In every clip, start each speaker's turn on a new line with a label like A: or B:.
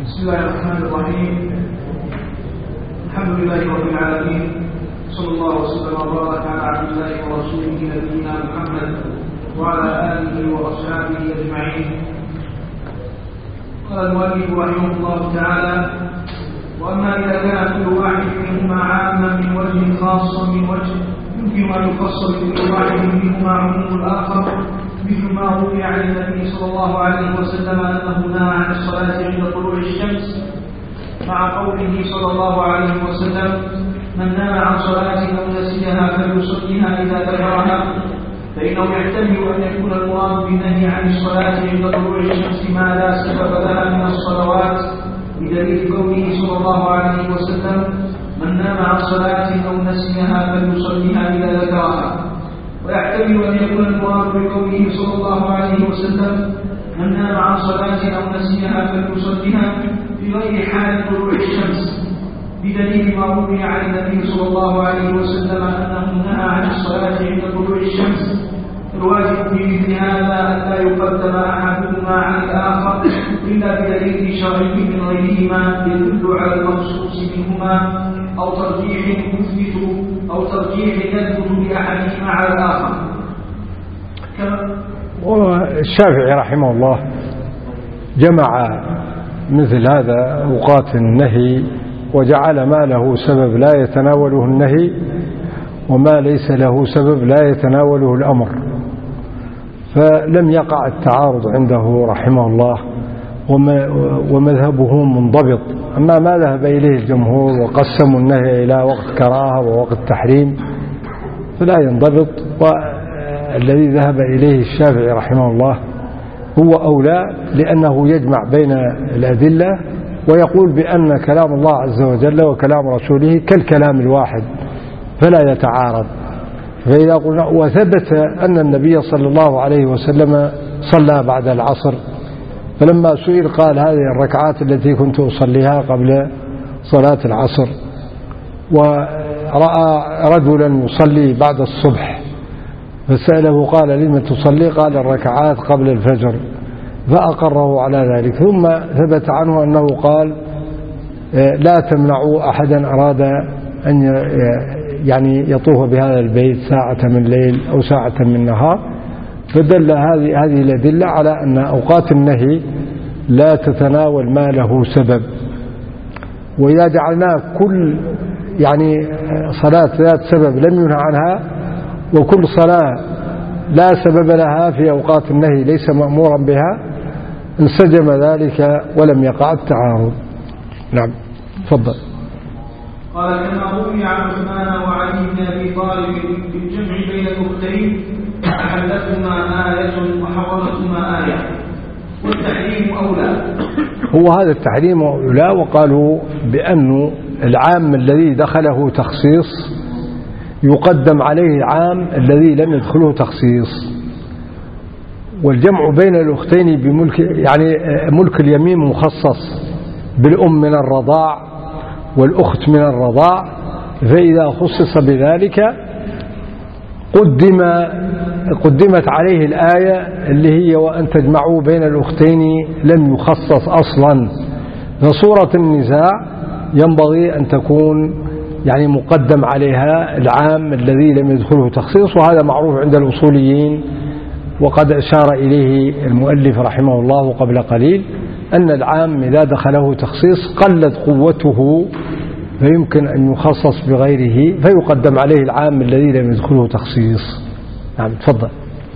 A: بسم الله الرحمن الرحيم. الحمد لله رب العالمين، صلى الله وسلم وبارك على عبد الله ورسوله نبينا محمد وعلى آله وأصحابه أجمعين. قال المؤلف رحمه الله تعالى: وأما إذا كان كل واحد منهما عاما من وجه خاص من وجه يمكن أن يخص بكل واحد منهما عموم الآخر، مثل ما روي عن النبي صلى الله عليه وسلم أنه نهى عن الصلاة عند طلوع الشمس، مع قوله صلى الله عليه وسلم: من نام عن صلاة أو نسيها فليصليها إذا ذكرها، فإنه يحتمل أن يكون المراد بالنهي عن الصلاة عند طلوع الشمس ما لا سبب لها من الصلوات، بدليل قوله صلى الله عليه وسلم: من نام عن صلاة أو نسيها فليصليها إذا ذكرها. ويحتمل أن يكون المراد بقوله صلى الله عليه وسلم: من نام عن صلاة أو نسيها فليصليها في غير حال طلوع الشمس، بدليل ما روي عن النبي صلى الله عليه وسلم أنه نهى عن الصلاة عند طلوع الشمس. الواجب في مثل هذا أن لا يقدم أحدهما عن الآخر إلا بدليل شرعي من غيرهما يدل على المخصوص منهما، أو ترجيح يثبت بأحدهما على الآخر.
B: والشافعي رحمه الله جمع مثل هذا أوقات النهي وجعل ما له سبب لا يتناوله النهي وما ليس له سبب لا يتناوله الأمر، فلم يقع التعارض عنده رحمه الله، ومذهبه منضبط. أما ما ذهب إليه الجمهور وقسموا النهي إلى وقت كراهة ووقت تحريم فلا ينضبط، والذي ذهب إليه الشافعي رحمه الله هو أولى، لأنه يجمع بين الأدلة ويقول بأن كلام الله عز وجل وكلام رسوله كالكلام الواحد فلا يتعارض. فإذا قلنا وثبت أن النبي صلى الله عليه وسلم صلى بعد العصر، فلما سئل قال: هذه الركعات التي كنت أصليها قبل صلاة العصر. ورأى رجلا يصلي بعد الصبح فسأله قال: لما تصلي؟ قال: الركعات قبل الفجر، فأقره على ذلك. ثم ثبت عنه أنه قال: لا تمنعوا أحدا أراد أن يعني يطوف بهذا البيت ساعة من الليل أو ساعة من نهار. فدل هذه الأدلة على أن أوقات النهي لا تتناول ما له سبب. وإذا جعلنا كل يعني صلاة ذات سبب لم ينهى عنها، وكل صلاة لا سبب لها في أوقات النهي ليس مأمورا بها، انسجم ذلك ولم يقع التعارض. نعم، تفضل.
A: قال: كما روي عن عثمان وعلي بن أبي طالب بالجمع بين الأختين، أحلتهما آية وحرمتهما آية، والتحريم أولى.
B: هو هذا التحريم أولى، وقالوا بأن العام الذي دخله تخصيص يقدم عليه العام الذي لم يدخله تخصيص. والجمع بين الأختين بملك يعني ملك اليمين مخصص بالأم من الرضاع والأخت من الرضاع، فإذا خصص بذلك قدمت عليه الآية اللي هي: وأن تجمعوا بين الأختين لم يخصص أصلا. فصورة النساء ينبغي أن تكون يعني مقدم عليها العام الذي لم يدخله تخصيص، وهذا معروف عند الأصوليين، وقد أشار إليه المؤلف رحمه الله قبل قليل أن العام إذا دخله تخصيص قلت قوته فيمكن أن يخصص بغيره، فيقدم عليه العام الذي لم يدخله تخصيص. نعم، تفضل.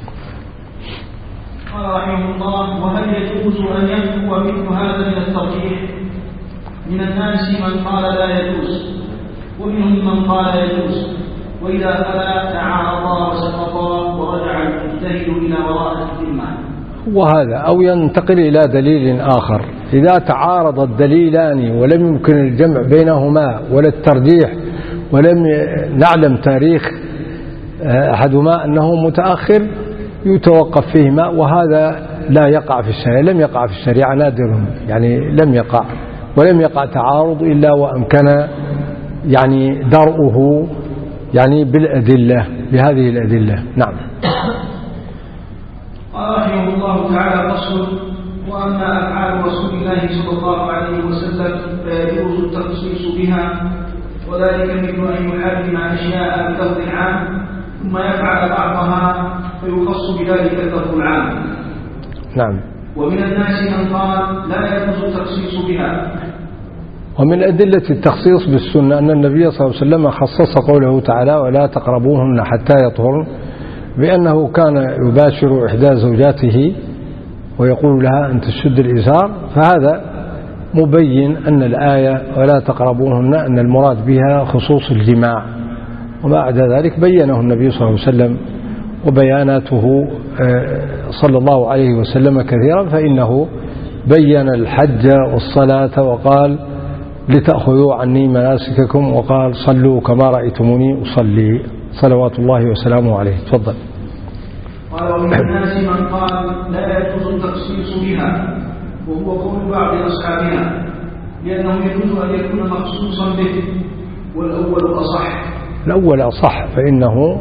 A: قال رحمه الله: وهل يجوز أن ينفو مثل هذا من الترجيح؟ من الناس من قال لا يجوز، ومنهم من قال يجوز، وإذا فلا تعارضا وسقطا ورجع المجتهد إلى وراء الذمة.
B: وهذا أو ينتقل إلى دليل آخر. إذا تعارض الدليلان ولم يمكن الجمع بينهما ولا الترجيح، ولم نعلم تاريخ أحدهما أنه متأخر، يتوقف فيهما، وهذا لا يقع في الشريعة، لم يقع في الشريعة، نادر يعني لم يقع، ولم يقع تعارض إلا وأمكن يعني درءه يعني بالأدلة، بهذه الأدلة. نعم.
A: قال رحمه الله تعالى: فصل: وأما أفعال رسول الله صلى الله عليه وسلم فيجوز التخصيص بها، وذلك مثل أن يحرم أشياء بلفظ عام ثم يفعل بعضها فيخص بذلك اللفظ العام.
B: نعم.
A: ومن الناس من قال لا يجوز التخصيص بها.
B: ومن أدلة التخصيص بالسنة أن النبي صلى الله عليه وسلم خصص قوله تعالى ولا تقربوهن حتى يطهرن بأنه كان يباشر إحدى زوجاته ويقول لها أن تشد الإزار، فهذا مبين أن الآية ولا تقربوهن أن المراد بها خصوص الجماع، وما عدا ذلك بينه النبي صلى الله عليه وسلم وبياناته صلى الله عليه وسلم كثيرا، فإنه بين الحج والصلاة وقال لتأخذوا عني مناسككم، وقال صلوا كما رأيتموني أصلي صلوات الله وسلامه عليه. تفضل.
A: قال ومن الناس من قال لا يجوز التخصيص بها، وهو قول بعض أصحابنا لأنه يجوز أن يكون مخصوصا به، والأول أصح. الأول
B: أصح، فإنه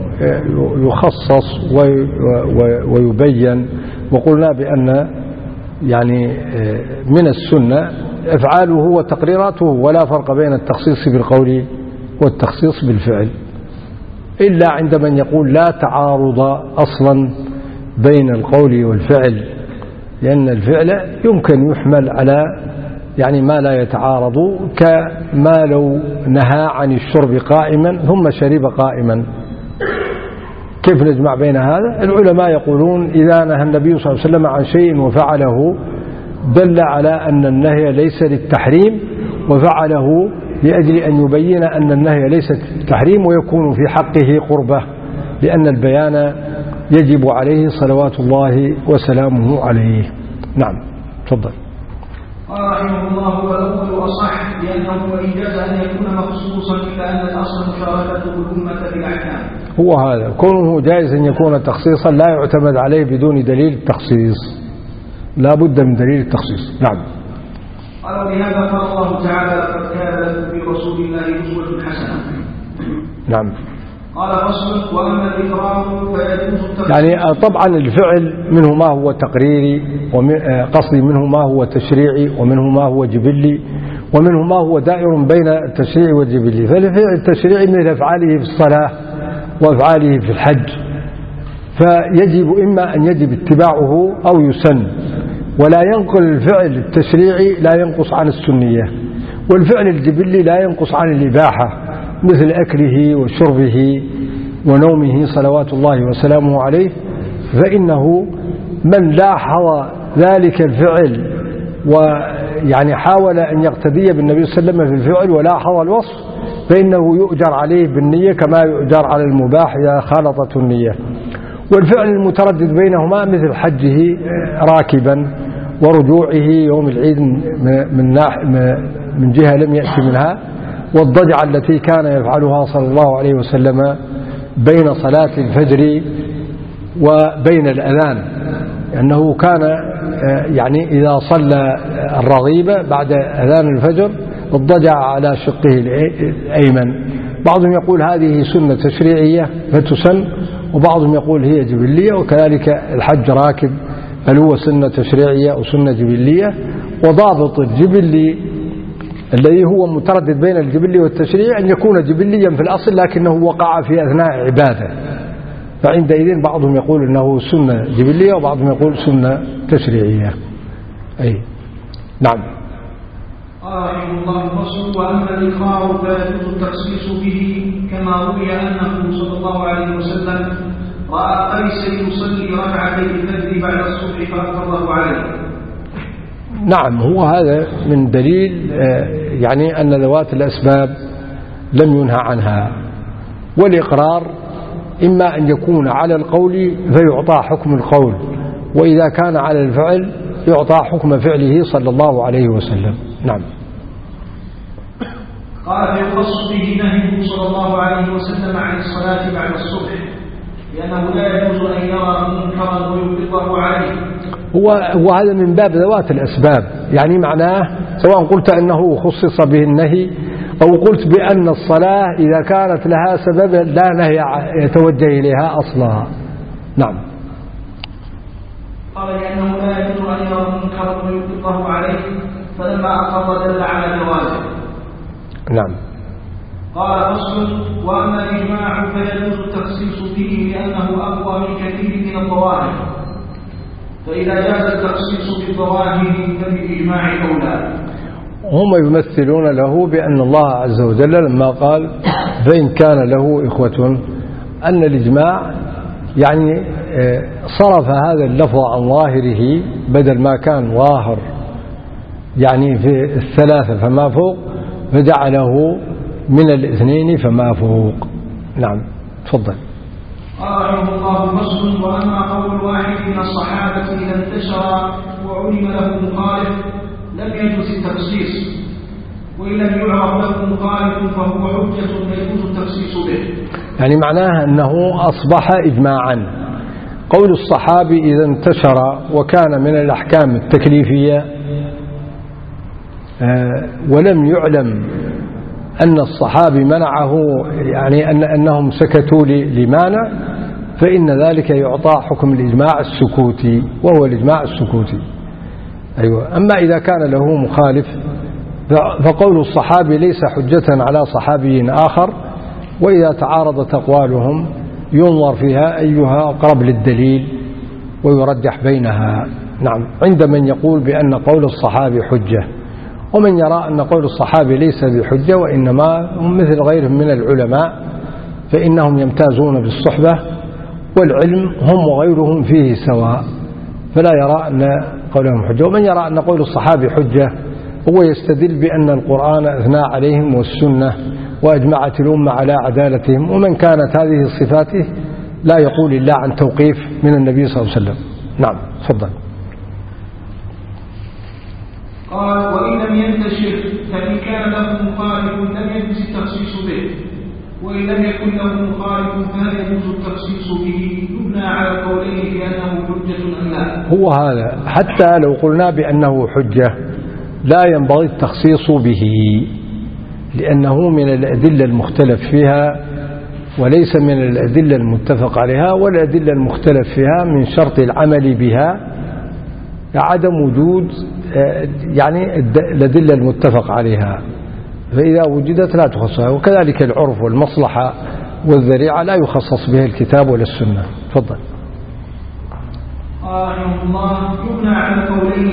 B: يخصص ويبين، وقلنا بأن يعني من السنة أفعاله وتقريراته، ولا فرق بين التخصيص بالقول والتخصيص بالفعل، إلا عند من يقول لا تعارض أصلا بين القول والفعل، لأن الفعل يمكن يحمل على يعني ما لا يتعارض، كما لو نهى عن الشرب قائما ثم شرب قائما. كيف نجمع بين هذا؟ العلماء يقولون إذا نهى النبي صلى الله عليه وسلم عن شيء وفعله دل على أن النهي ليس للتحريم، وفعله لأجل أن يبين أن النهي ليس للتحريم ويكون في حقه قربة، لأن البيان يجب عليه صلوات الله وسلامه عليه. نعم. تفضل.
A: قال رحمه الله والأول أصح لأنه وإن جاز أن يكون مخصوصا إلا أن الأصل مشاركته الأمة في الأحكام.
B: هو هذا كونه جائز أن يكون تخصيصا لا يعتمد عليه بدون دليل التخصيص، لا بد من دليل التخصيص. نعم.
A: قال ولهذا قال الله تعالى لقد كان لكم في رسول الله أسوة حسنة.
B: نعم.
A: قال فصل وأما الإقرار فيجوز
B: يعني طبعا الفعل منه ما هو تقريري، قصدي منه ما هو تشريعي، ومنه ما هو جبلي، ومنه ما هو دائر بين التشريع والجبلي. فالفعل التشريعي مثل أفعاله في الصلاة وأفعاله في الحج، فيجب إما أن يجب اتباعه أو يسن، ولا ينقل الفعل التشريعي لا ينقص عن السنية، والفعل الجبلي لا ينقص عن الإباحة مثل أكله وشربه ونومه صلوات الله وسلامه عليه. فإنه من لاحظ ذلك الفعل ويعني حاول أن يقتدي بالنبي صلى الله عليه وسلم في الفعل ولاحظ الوصف فإنه يؤجر عليه بالنية كما يؤجر على المباح إذا خالطته النية. والفعل المتردد بينهما مثل حجه راكبا ورجوعه يوم العيد من جهة لم يأتي منها، والضجعة التي كان يفعلها صلى الله عليه وسلم بين صلاة الفجر وبين الأذان، أنه كان يعني إذا صلى الرغيبة بعد أذان الفجر الضجع على شقه الأيمن. بعضهم يقول هذه سنة تشريعية فتسن، وبعضهم يقول هي جبلية، وكذلك الحج راكب هل هو سنة تشريعية أو سنة جبلية. وضابط الجبلي الذي هو متردد بين الجبلي والتشريع أن يكون جبليا في الأصل لكنه وقع في أثناء عبادة، فعندئذ بعضهم يقول أنه سنة جبلية وبعضهم يقول سنة تشريعية. أي نعم.
A: قال رحمه الله فصل وأما الإقرار فيجوز التخصيص به كما روي أنه صلى الله عليه وسلم رأى قيسا يصلي ركعتي الفجر بعد الصبح فأقره عليه.
B: نعم، هو هذا من دليل يعني أن ذوات الأسباب لم ينهى عنها. والإقرار إما أن يكون على القول فيعطى حكم القول، وإذا كان على الفعل يعطى حكم فعله صلى الله عليه وسلم. نعم.
A: قال يخص به نهيه صلى الله عليه وسلم عن الصلاة بعد الصبح لأنه لا يجوز أن يرى منكرا ويطلقه عليه.
B: وهذا من باب ذوات الأسباب، يعني معناه سواء قلت أنه خصص به النهي أو قلت بأن الصلاة إذا كانت لها سبب لا نهي يتوجه إليها أصلا. نعم.
A: قال لأنه لا يجوز أن يرى المنكر ويطلقه عليه، فلما أقر دل على جوازه.
B: نعم.
A: قال فصل: وأما الإجماع فيجوز التخصيص به لأنه أقوى من كثير من الظواهر، فإذا جاز التخصيص بالظواهر فبالإجماع أولى.
B: هم يمثلون له بأن الله عز وجل لما قال فإن كان له إخوة، أن الإجماع يعني صرف هذا اللفظ عن ظاهره، بدل ما كان ظاهر يعني في الثلاثة فما فوق، فجعله من الاثنين فما فوق. نعم تفضل.
A: قال رحمه الله: فصل: وأما قول واحد من الصحابة إذا انتشر وعلم له مخالف لم يجوز التخصيص، وإن لم يعرف له مخالف فهو حجة يجوز التخصيص به. يعني
B: معناها أنه أصبح إجماعا. قول الصحابي إذا انتشر وكان من الأحكام التكليفية ولم يعلم أن الصحابي منعه، يعني أنهم سكتوا لمانع، فإن ذلك يعطى حكم الإجماع السكوتي، وهو الإجماع السكوتي. أيوة. أما إذا كان له مخالف فقول الصحابي ليس حجة على صحابي آخر، وإذا تعارضت أقوالهم ينظر فيها أيها أقرب للدليل ويرجح بينها. نعم. عند من يقول بأن قول الصحابي حجة، ومن يرى أن قول الصحابي ليس بحجة وإنما هم مثل غيرهم من العلماء، فإنهم يمتازون بالصحبة والعلم هم وغيرهم فيه سواء، فلا يرى أن قولهم حجة. ومن يرى أن قول الصحابي حجة هو يستدل بأن القرآن أثنى عليهم والسنة وأجمعت الأمة على عدالتهم، ومن كانت هذه صفاته لا يقول إلا عن توقيف من النبي صلى الله عليه وسلم. نعم تفضل.
A: قال: وإن لم ينتشر فإن كان له مخالف لم يجوز التخصيص به، وإن لم يكن له مخالف فهل يجوز التخصيص به؟ يبنى على قولين بأنه حجة أم لا.
B: هو هذا، حتى لو قلنا بأنه حجة لا ينبغي التخصيص به، لأنه من الأدلة المختلف فيها وليس من الأدلة المتفق عليها، والأدلة المختلف فيها من شرط العمل بها عدم وجود يعني الأدلة المتفق عليها، فإذا وجدت لا تخصصها. وكذلك العرف والمصلحة والذريعة لا يخصص به الكتاب ولا السنة. تفضل.
A: رحمه الله: يبنى على قولين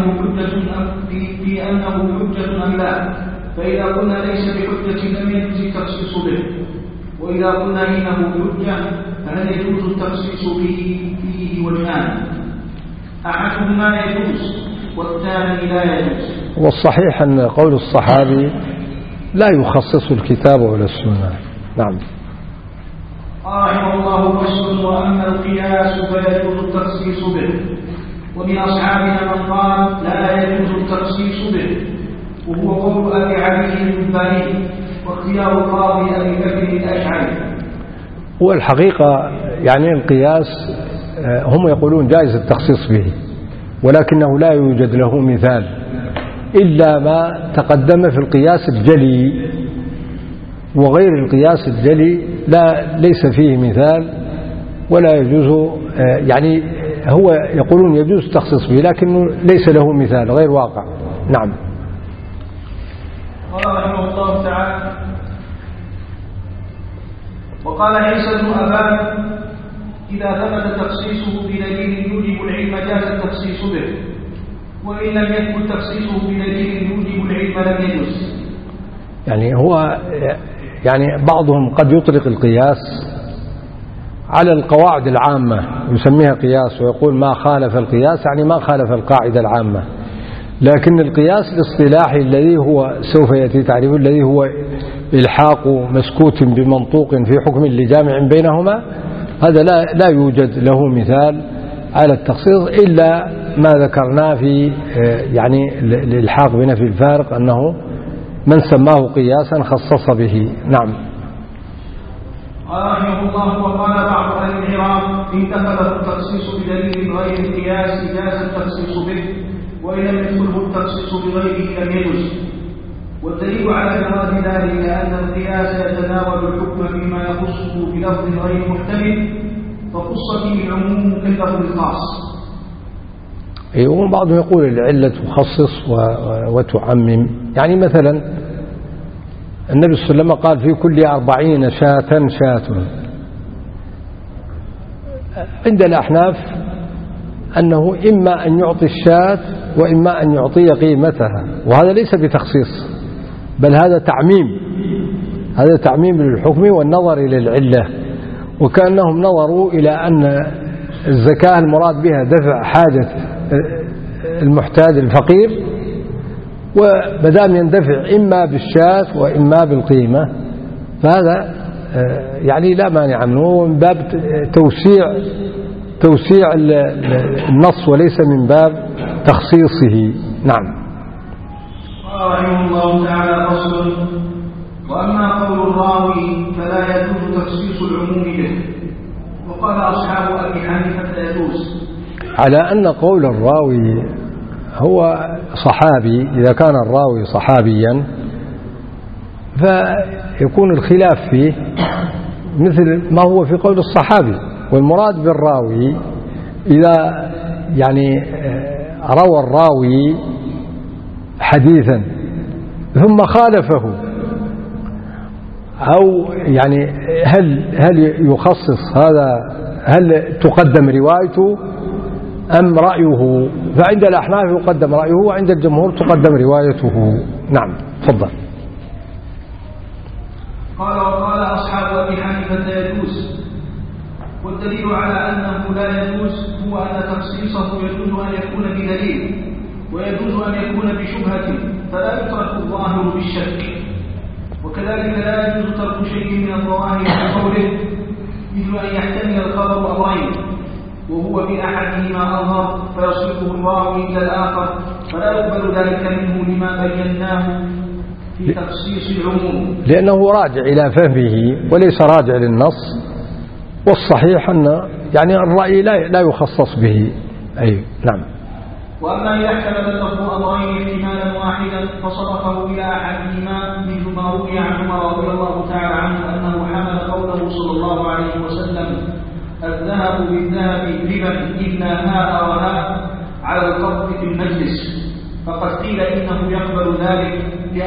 A: في أنه حجة أم لا، فإذا قلنا ليس بحجة لم يجوز التخصيص به، وإذا قلنا إنه حجة فهل يجوز التخصيص به؟ فيه وجهان، أحدهما يجوز والثاني لا يجوز.
B: والصحيح أن قول الصحابي لا يخصص الكتاب ولا السنة. نعم.
A: رحمه الله: فصل: وأما القياس فيجوز التخصيص به، ومن أصحابنا من قال لا يجوز التخصيص به، وهو قول أبي علي الجباني واختيار القاضي أبي بكر الأشعري.
B: والحقيقة يعني القياس هم يقولون جائز التخصيص به، ولكنه لا يوجد له مثال إلا ما تقدم في القياس الجلي، وغير القياس الجلي ليس فيه مثال ولا يجوز، يعني هو يقولون يجوز التخصيص به لكنه ليس له مثال، غير واقع. نعم.
A: قال رحمه الله تعالى: وقال عيسى بن أبان: إذا ثبت تخصيصه بدليل يوجب العلم جاز التخصيص به، وإن لم يثبت تخصيصه بدليل يوجب العلم لم يجوز.
B: يعني هو يعني بعضهم قد يطلق القياس على القواعد العامة يسميها قياس، ويقول ما خالف القياس يعني ما خالف القاعدة العامة، لكن القياس الاصطلاحي الذي هو سوف يأتي تعريفه، الذي هو إلحاق مسكوت بمنطوق في حكم لجامع بينهما، هذا لا يوجد له مثال على التخصيص إلا ما ذكرناه في يعني الإلحاق بنفي الفارق، أنه من سماه قياسا خصص به. نعم.
A: رحمه الله: وقال بعض أهل العراق إن دخله التخصيص بدليل غير القياس جاز التخصيص به، وإن لم يدخله التخصيص بغيره لم يجوز. والدليل على جواز ذلك أن القياس يتناول الحكم فيما يخصه بلفظ غير محتمل، فخص به العموم كاللفظ الخاص،
B: وبعضهم يقول العلة تخصص وتعمم. يعني مثلا النبي صلى الله عليه وسلم قال في كل 40 شاة شاة. عند الأحناف أنه إما أن يعطي الشاة وإما أن يعطي قيمتها، وهذا ليس بتخصيص بل هذا تعميم، هذا تعميم للحكم والنظر إلى العلة. وكأنهم نظروا إلى أن الزكاة المراد بها دفع حاجة المحتاج الفقير، ومدام يندفع إما بالشاة وإما بالقيمة فهذا يعني لا مانع منه، من باب توسيع النص وليس من باب تخصيصه. نعم.
A: قال رحمه الله تعالى: فصل: وأما قول الراوي فلا يجوز تخصيص العموم به. وقال أصحاب أبي حنيفة يجوز، على
B: أن قول الراوي هو صحابي. إذا كان الراوي صحابيا فيكون الخلاف فيه مثل ما هو في قول الصحابي. والمراد بالراوي إذا يعني روى الراوي حديثا ثم خالفه، أو يعني هل يخصص هذا، هل تقدم روايته أم رأيه؟ فعند الأحناف يقدم رأيه، وعند الجمهور تقدم روايته. نعم، تفضل.
A: قال: وقال أصحاب أبي حنيفة يجوز. والدليل على أنه لا يجوز هو أن تخصيصه يجوز أن يكون بدليل ويجوز أن يكون بشبهة، فلا يترك الظاهر بالشك. وكذلك لا يجوز ترك شيء من الظواهر بقوله، مثل أن يحتمل الخبر أمرين وهو بأحدهما أظهر فيصرفه الراوي إلى الآخر، فلا يقبل ذلك منه لما بيناه في تخصيص العموم،
B: لأنه راجع إلى فهمه وليس راجع للنص. والصحيح أن يعني الرأي لا يخصص به. أي نعم.
A: وأما إذا احتمل اللفظ أمرين احتمالا واحدا فصرفه إلى أحدهما، مثل ما روي عن عمر رضي الله تعالى عنه أنه حمل قوله صلى الله عليه وسلم: الذهب بالذهب ربا إلا هاء وهاء على القبض في المجلس، فقد قيل إنه يقبل ذلك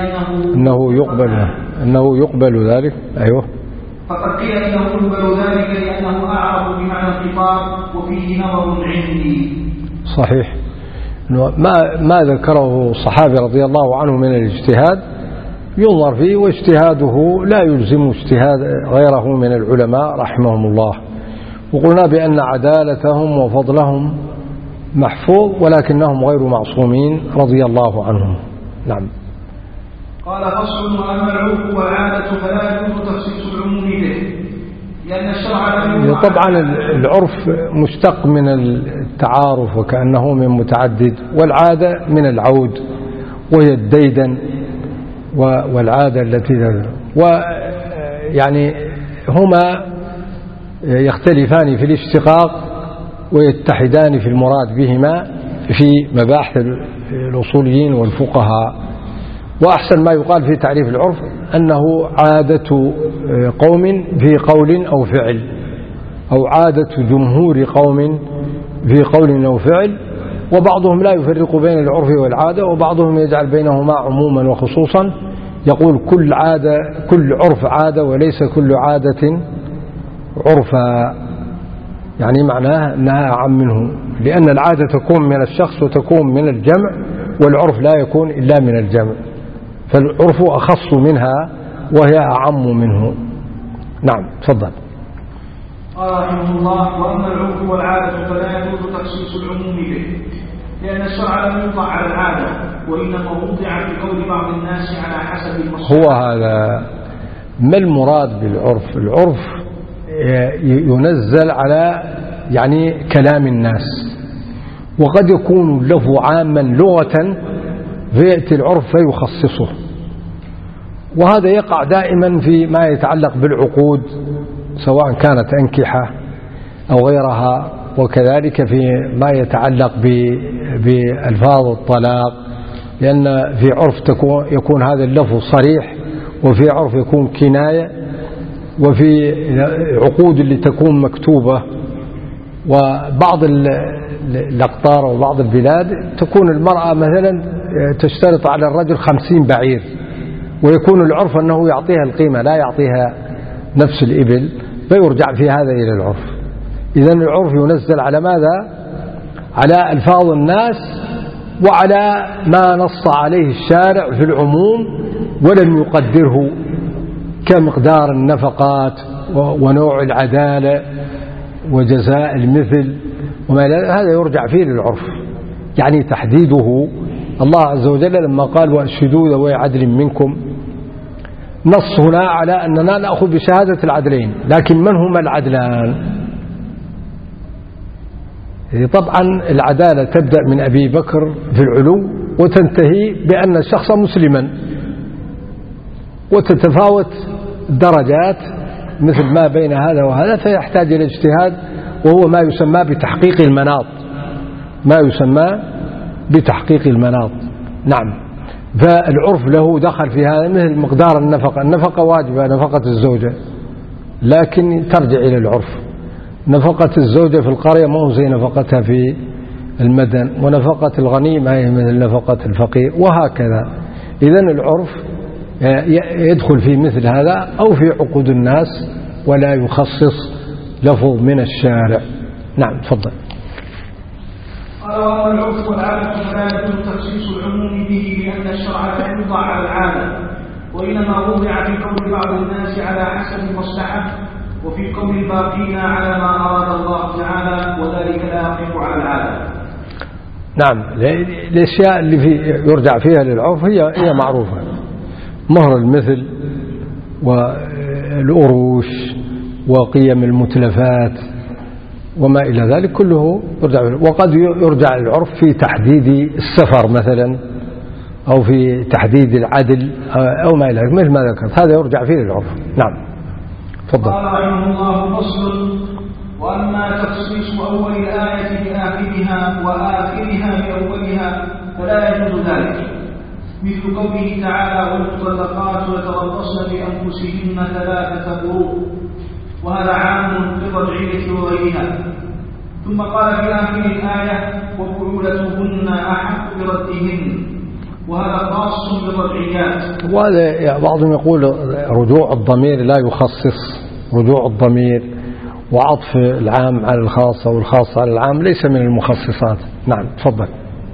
B: إنه يقبل ذلك. أيوه.
A: فقد قيل إنه يقبل ذلك لأنه أعرف بمعنى الخطاب، وفيه نظر عندي.
B: صحيح. ما ذكره الصحابي رضي الله عنه من الاجتهاد ينظر فيه، واجتهاده لا يلزم اجتهاد غيره من العلماء رحمهم الله. وقلنا بأن عدالتهم وفضلهم محفوظ، ولكنهم غير معصومين رضي الله عنهم. نعم.
A: قال: فصل: وأما العرف والعادة فلا يجوز تخصيص العموم به، لأن الشرع لا.
B: طبعا العرف مشتق من التعارف وكأنه من متعدد، والعادة من العود وهي الديدن، والعادة التي ويعني هما يختلفان في الاشتقاق ويتحدان في المراد بهما في مباحث الأصوليين والفقهاء. وأحسن ما يقال في تعريف العرف أنه عادة قوم في قول أو فعل، أو عادة جمهور قوم في قول أو فعل. وبعضهم لا يفرق بين العرف والعادة، وبعضهم يجعل بينهما عموما وخصوصا، يقول كل عرف عادة وليس كل عادة عرفا. يعني معناه أنها أعم منه، لأن العادة تكون من الشخص وتكون من الجمع، والعرف لا يكون إلا من الجمع، فالعرف أخص منها وهي أعم منه. نعم، تفضل.
A: قال رحمه الله: وأما العرف والعادة فلا يجوز تخصيص العموم به، لأن الشرع لم يوضع على العادة، وإنما وضع في قول بعض الناس على حسب المصلحة.
B: هو هذا ما المراد بالعرف؟ العرف ينزل على يعني كلام الناس، وقد يكون له عاما لغة فيأتي العرف فيخصصه. وهذا يقع دائما في ما يتعلق بالعقود، سواء كانت أنكحة أو غيرها، وكذلك في ما يتعلق بألفاظ الطلاق، لأن في عرف يكون هذا اللفظ صريح، وفي عرف يكون كناية، وفي عقود اللي تكون مكتوبة وبعض الأقطار وبعض البلاد تكون المرأة مثلا تشترط على الرجل 50 بعير، ويكون العرف أنه يعطيها القيمة لا يعطيها نفس الإبل، فيرجع في هذا إلى العرف. إذن العرف ينزل على ماذا؟ على ألفاظ الناس وعلى ما نص عليه الشارع في العموم ولم يقدره كمقدار النفقات ونوع العدالة وجزاء المثل وما هذا يرجع فيه للعرف. يعني تحديده الله عز وجل لما قال وأشهدوا ذوي عدل منكم، نص هنا على أننا نأخذ بشهادة العدلين، لكن من هما العدلان؟ طبعا العدالة تبدأ من أبي بكر في العلو وتنتهي بأن الشخص مسلما، وتتفاوت درجات مثل ما بين هذا وهذا، فيحتاج إلى اجتهاد، وهو ما يسمى بتحقيق المناط، ما يسمى بتحقيق المناط. نعم. فالعرف له دخل في هذا، مثل مقدار النفقة. النفقة واجبة، نفقة الزوجة، لكن ترجع إلى العرف. نفقة الزوجة في القرية ما هو زي نفقتها في المدن، ونفقة الغني ما هي مثل نفقة الفقير، وهكذا. إذن العرف يدخل في مثل هذا أو في عقود الناس، ولا يخصص لفظ من الشارع. نعم تفضل.
A: قال وأما العرف والعادة فلا يجوز تخصيص العموم به لأن الشرع لا يوضع على العادة، وإنما وضع في قول بعض الناس على حسب المصلحة، وفي قول الباقين على ما أراد الله تعالى، وذلك لا يقف على العادة.
B: نعم. الأشياء اللي يرجع فيها للعرف هي معروفة، مهر المثل والأروش وقيم المتلفات وما إلى ذلك كله يرجع. وقد يرجع العرف في تحديد السفر مثلا، أو في تحديد العدل أو ما إلى ذلك، مثل ما ذكرت، هذا يرجع فيه للعرف. نعم تفضل.
A: قال رحمه الله فصل. وأما تخصيص أول الآية بآخرها وآخرها بأولها فلا يجوز ذلك، مثل قوله تعالى والمطلقات يتربصن بأنفسهن 3 قروء، وهذا عام بالرجعية وغيرها. ثم قال في آخر الآية وبعولتهن أحق بردهن، وهذا خاص بالرجعيات.
B: وهذا بعضهم يقول رجوع الضمير لا يخصص، رجوع الضمير وعطف العام على الخاص أو الخاص على العام ليس من المخصصات. نعم تفضل.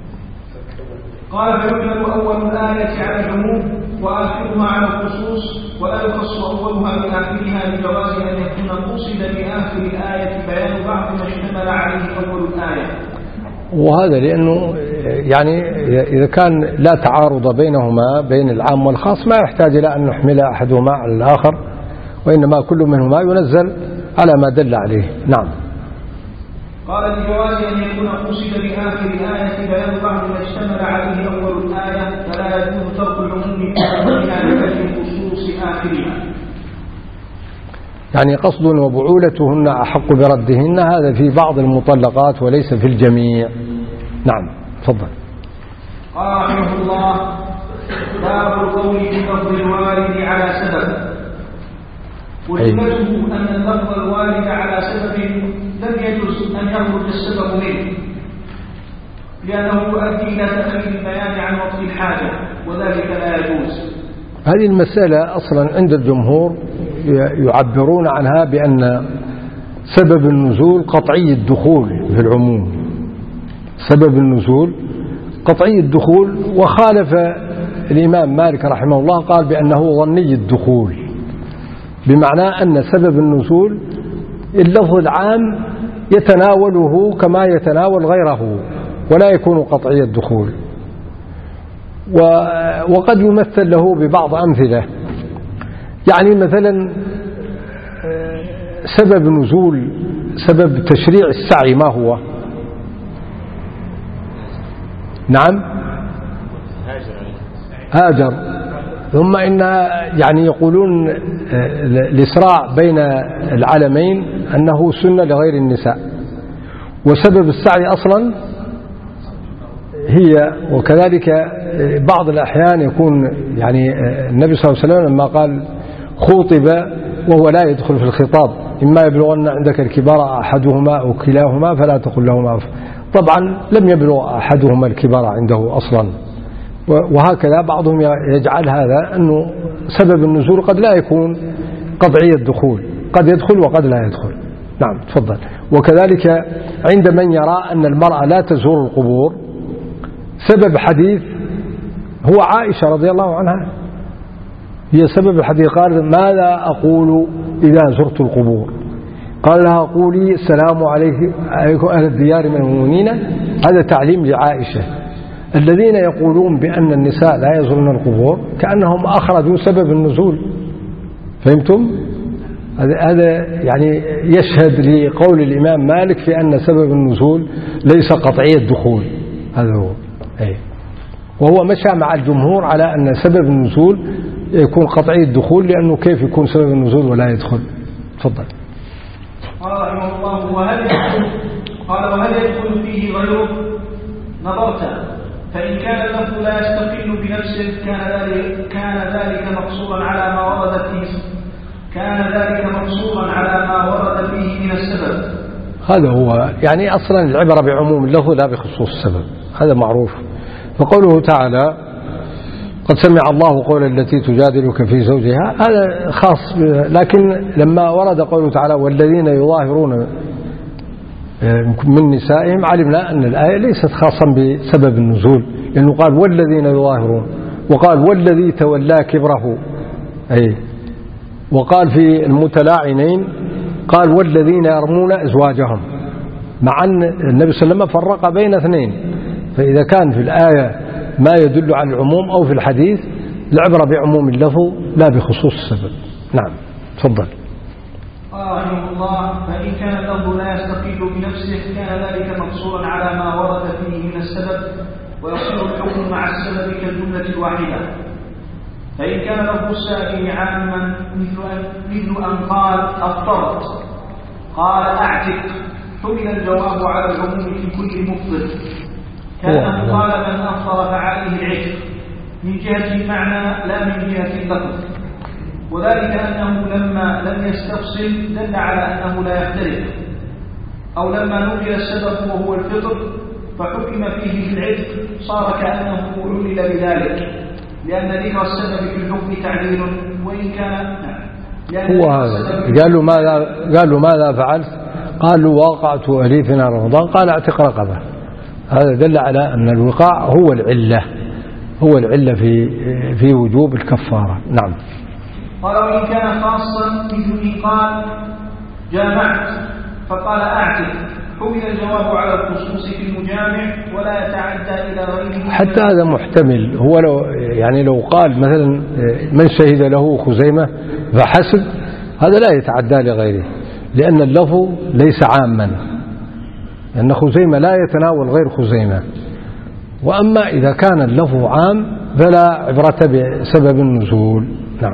A: قال فيحمل أول الآية على العموم وآخرها على الخصوص، ولا يخص أولها بآخرها لجواز أن يكون قصد بآخر الآية بيان بعض ما اشتمل عليه أول الآية. وهذا
B: لأنه يعني إذا كان لا تعارض بينهما بين العام والخاص ما يحتاج إلى أن نحمل أحدهما على الآخر، وإنما كل منهما ينزل على ما دل عليه. نعم.
A: قال لجواز أن يكون قصد بآخر الآية بيان بعض ما اشتمل عليه أول الآية، فلا يجوز ترك العموم في أولها لأجل خصوص آخرها.
B: يعني قصد وبعولتهن أحق بردهن، هذا في بعض المطلقات وليس في الجميع. نعم تفضل.
A: قال رحمه الله باب القول بلفظ الوارد على سبب. وجملته أن اللفظ الوارد على سبب لم يجوز أن يخرج السبب منه، لأنه يؤدي إلى تأخير البيان عن وقت الحاجة، وذلك لا يجوز.
B: هذه المسألة أصلا عند الجمهور يعبرون عنها بأن سبب النزول قطعي الدخول في العموم، سبب النزول قطعي الدخول. وخالف الإمام مالك رحمه الله قال بأنه ظني الدخول، بمعنى أن سبب النزول اللفظ العام يتناوله كما يتناول غيره ولا يكون قطعي الدخول. وقد يمثل له ببعض أمثلة، يعني مثلا سبب نزول سبب تشريع السعي ما هو؟ نعم هاجر. ثم إن يعني يقولون الإسراع بين العالمين أنه سنة لغير النساء، وسبب السعي أصلا هي. وكذلك بعض الأحيان يكون يعني النبي صلى الله عليه وسلم لما قال خوطب وهو لا يدخل في الخطاب إما يبلغن عندك الكبار أحدهما أو كلاهما فلا تقل لهما أف. طبعا لم يبلغ أحدهما الكبار عنده أصلا، وهكذا بعضهم يجعل هذا أنه سبب النزول قد لا يكون قطعي الدخول، قد يدخل وقد لا يدخل. نعم تفضل. وكذلك عند من يرى أن المرأة لا تزور القبور سبب حديث هو عائشة رضي الله عنها، هي سبب الحديث. قال ماذا أقول إذا زرت القبور؟ قال لها قولي السلام عليكم أهل الديار من المؤمنين. هذا تعليم لعائشة. الذين يقولون بأن النساء لا يزورن القبور كأنهم أخرجوا سبب النزول، فهمتم؟ هذا يعني يشهد لقول الإمام مالك في أن سبب النزول ليس قطعي الدخول، هذا هو. وهو مشى مع الجمهور على أن سبب النزول يكون قطعي الدخول، لأنه كيف يكون سبب النزول ولا يدخل؟ تفضل.
A: قال رحمه الله وهل يدخل فيه غيره؟ نظرت، فإن كان اللفظ لا يستقل بنفسه كان ذلك مقصورا على ما ورد فيه من السبب.
B: هذا هو يعني أصلا العبرة بعموم اللفظ لا بخصوص السبب، هذا معروف. فقوله تعالى قد سمع الله قول التي تجادلك في زوجها، هذا خاص، لكن لما ورد قوله تعالى والذين يظاهرون من نسائهم علمنا أن الآية ليست خاصا بسبب النزول، لأنه قال والذين يظاهرون، وقال والذي تولى كبره، وقال في المتلاعنين قال والذين يرمون أزواجهم، مع أن النبي صلى الله عليه وسلم فرق بين اثنين. فإذا كان في الآية ما يدل على العموم أو في الحديث العبرة بعموم اللفظ لا بخصوص السبب. نعم تفضل.
A: قال رحمه الله فإن كان اللفظ لا يستقل بنفسه كان ذلك مقصورا على ما ورد فيه من السبب، ويصير الحكم مع السبب كالجملة الواحدة. فإن كان لفظ السائل عاما مثل أن قال أفطرت، قال أعتق، حمل الجواب على العموم في كل مفطر، كأنه قال من أفطر فعليه العتق من جهة المعنى لا من جهة اللفظ، وذلك أنه لما لم يستفصل دل على أنه لا يختلف، أو لما نقل السبب وهو الفطر فحكم فيه بالعتق صار كأنه علل بذلك، لأن ذكر السبب في الحكم تعليل وإن كان
B: هو هذا. قالوا ماذا فعلت؟ قالوا وقعت أليفنا رمضان، قال اعتق رقبة. هذا دل على أن الوقاع هو العلة في وجوب الكفارة. نعم.
A: قال وإن كان خاصا مثل إن قال جامعت فقال أعتق، حمل الجواب على الخصوص في المجامع ولا يتعدى إلى غيره.
B: حتى هذا محتمل. هو لو قال مثلا من شهد له خزيمة فحسب، هذا لا يتعدى لغيره، لأن اللفظ ليس عاما، لأن خزيمة لا يتناول غير خزيمة. وأما إذا كان اللفظ عام فلا عبرة بسبب النزول. نعم.